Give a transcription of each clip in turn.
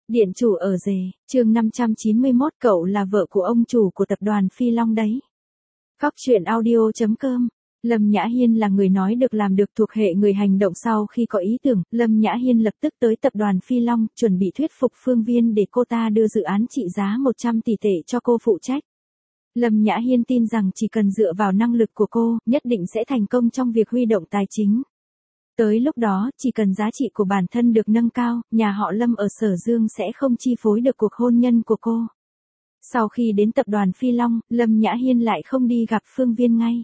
Điện chủ ở rể, chương 591 cậu là vợ của ông chủ của tập đoàn Phi Long đấy. Góc truyện audio.com. Lâm Nhã Hiên là người nói được làm được thuộc hệ người hành động sau khi có ý tưởng, Lâm Nhã Hiên lập tức tới tập đoàn Phi Long, chuẩn bị thuyết phục Phương Viên để cô ta đưa dự án trị giá 100 tỷ tệ cho cô phụ trách. Lâm Nhã Hiên tin rằng chỉ cần dựa vào năng lực của cô, nhất định sẽ thành công trong việc huy động tài chính. Tới lúc đó, chỉ cần giá trị của bản thân được nâng cao, nhà họ Lâm ở Sở Dương sẽ không chi phối được cuộc hôn nhân của cô. Sau khi đến tập đoàn Phi Long, Lâm Nhã Hiên lại không đi gặp Phương Viên ngay.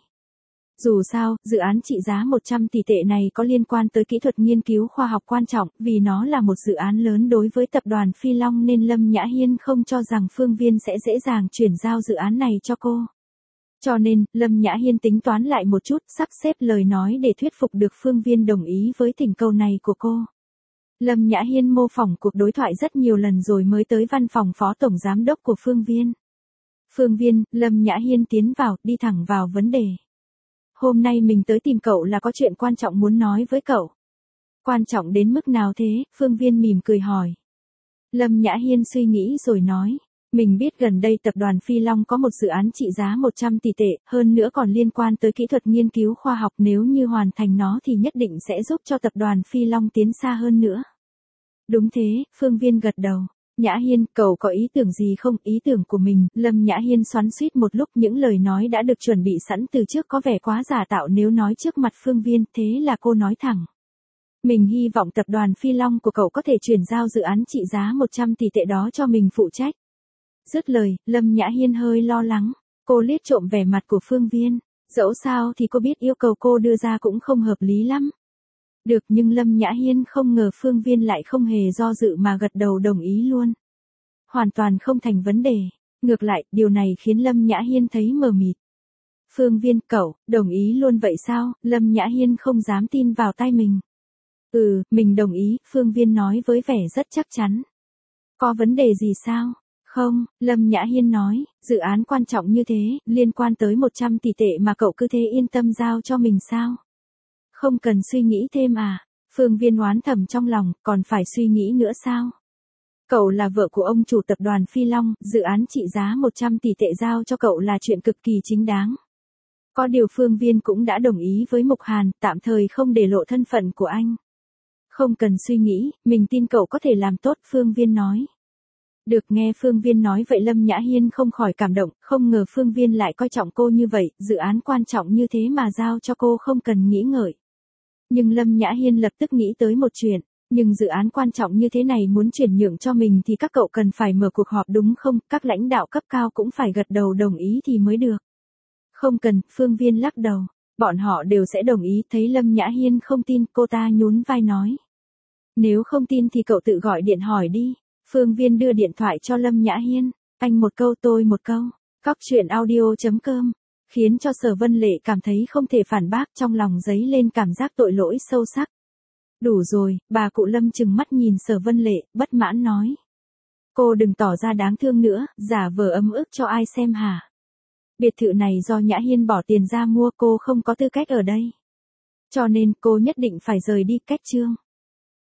Dù sao, dự án trị giá 100 tỷ tệ này có liên quan tới kỹ thuật nghiên cứu khoa học quan trọng, vì nó là một dự án lớn đối với tập đoàn Phi Long nên Lâm Nhã Hiên không cho rằng Phương Viên sẽ dễ dàng chuyển giao dự án này cho cô. Cho nên, Lâm Nhã Hiên tính toán lại một chút, sắp xếp lời nói để thuyết phục được Phương Viên đồng ý với thỉnh cầu này của cô. Lâm Nhã Hiên mô phỏng cuộc đối thoại rất nhiều lần rồi mới tới văn phòng phó tổng giám đốc của Phương Viên. Phương Viên, Lâm Nhã Hiên tiến vào, đi thẳng vào vấn đề. Hôm nay mình tới tìm cậu là có chuyện quan trọng muốn nói với cậu. Quan trọng đến mức nào thế? Phương Viên mỉm cười hỏi. Lâm Nhã Hiên suy nghĩ rồi nói. Mình biết gần đây tập đoàn Phi Long có một dự án trị giá 100 tỷ tệ, hơn nữa còn liên quan tới kỹ thuật nghiên cứu khoa học, nếu như hoàn thành nó thì nhất định sẽ giúp cho tập đoàn Phi Long tiến xa hơn nữa. Đúng thế, Phương Viên gật đầu. Nhã Hiên, cậu có ý tưởng gì không? Ý tưởng của mình, Lâm Nhã Hiên xoắn xuýt một lúc, những lời nói đã được chuẩn bị sẵn từ trước có vẻ quá giả tạo nếu nói trước mặt Phương Viên, thế là cô nói thẳng. Mình hy vọng tập đoàn Phi Long của cậu có thể chuyển giao dự án trị giá 100 tỷ tệ đó cho mình phụ trách. Dứt lời, Lâm Nhã Hiên hơi lo lắng, cô liếc trộm vẻ mặt của Phương Viên, dẫu sao thì cô biết yêu cầu cô đưa ra cũng không hợp lý lắm. Được, nhưng Lâm Nhã Hiên không ngờ Phương Viên lại không hề do dự mà gật đầu đồng ý luôn. Hoàn toàn không thành vấn đề, ngược lại, điều này khiến Lâm Nhã Hiên thấy mờ mịt. Phương Viên, cậu, đồng ý luôn vậy sao? Lâm Nhã Hiên không dám tin vào tai mình. Mình đồng ý, Phương Viên nói với vẻ rất chắc chắn. Có vấn đề gì sao? Không, Lâm Nhã Hiên nói, dự án quan trọng như thế, liên quan tới 100 tỷ tệ mà cậu cứ thế yên tâm giao cho mình sao? Không cần suy nghĩ thêm à? Phương Viên oán thầm trong lòng, còn phải suy nghĩ nữa sao? Cậu là vợ của ông chủ tập đoàn Phi Long, dự án trị giá 100 tỷ tệ giao cho cậu là chuyện cực kỳ chính đáng. Có điều Phương Viên cũng đã đồng ý với Mục Hàn, tạm thời không để lộ thân phận của anh. Không cần suy nghĩ, mình tin cậu có thể làm tốt, Phương Viên nói. Được, nghe Phương Viên nói vậy Lâm Nhã Hiên không khỏi cảm động, không ngờ Phương Viên lại coi trọng cô như vậy, dự án quan trọng như thế mà giao cho cô không cần nghĩ ngợi. Nhưng Lâm Nhã Hiên lập tức nghĩ tới một chuyện, nhưng dự án quan trọng như thế này muốn chuyển nhượng cho mình thì các cậu cần phải mở cuộc họp đúng không, các lãnh đạo cấp cao cũng phải gật đầu đồng ý thì mới được. Không cần, Phương Viên lắc đầu, bọn họ đều sẽ đồng ý, thấy Lâm Nhã Hiên không tin, cô ta nhún vai nói. Nếu không tin thì cậu tự gọi điện hỏi đi. Phương Viên đưa điện thoại cho Lâm Nhã Hiên, anh một câu tôi một câu, góc truyện audio.com, khiến cho Sở Vân Lệ cảm thấy không thể phản bác, trong lòng dấy lên cảm giác tội lỗi sâu sắc. Đủ rồi, bà cụ Lâm trừng mắt nhìn Sở Vân Lệ, bất mãn nói. Cô đừng tỏ ra đáng thương nữa, giả vờ ấm ức cho ai xem hả? Biệt thự này do Nhã Hiên bỏ tiền ra mua, cô không có tư cách ở đây. Cho nên cô nhất định phải rời đi, cách chương.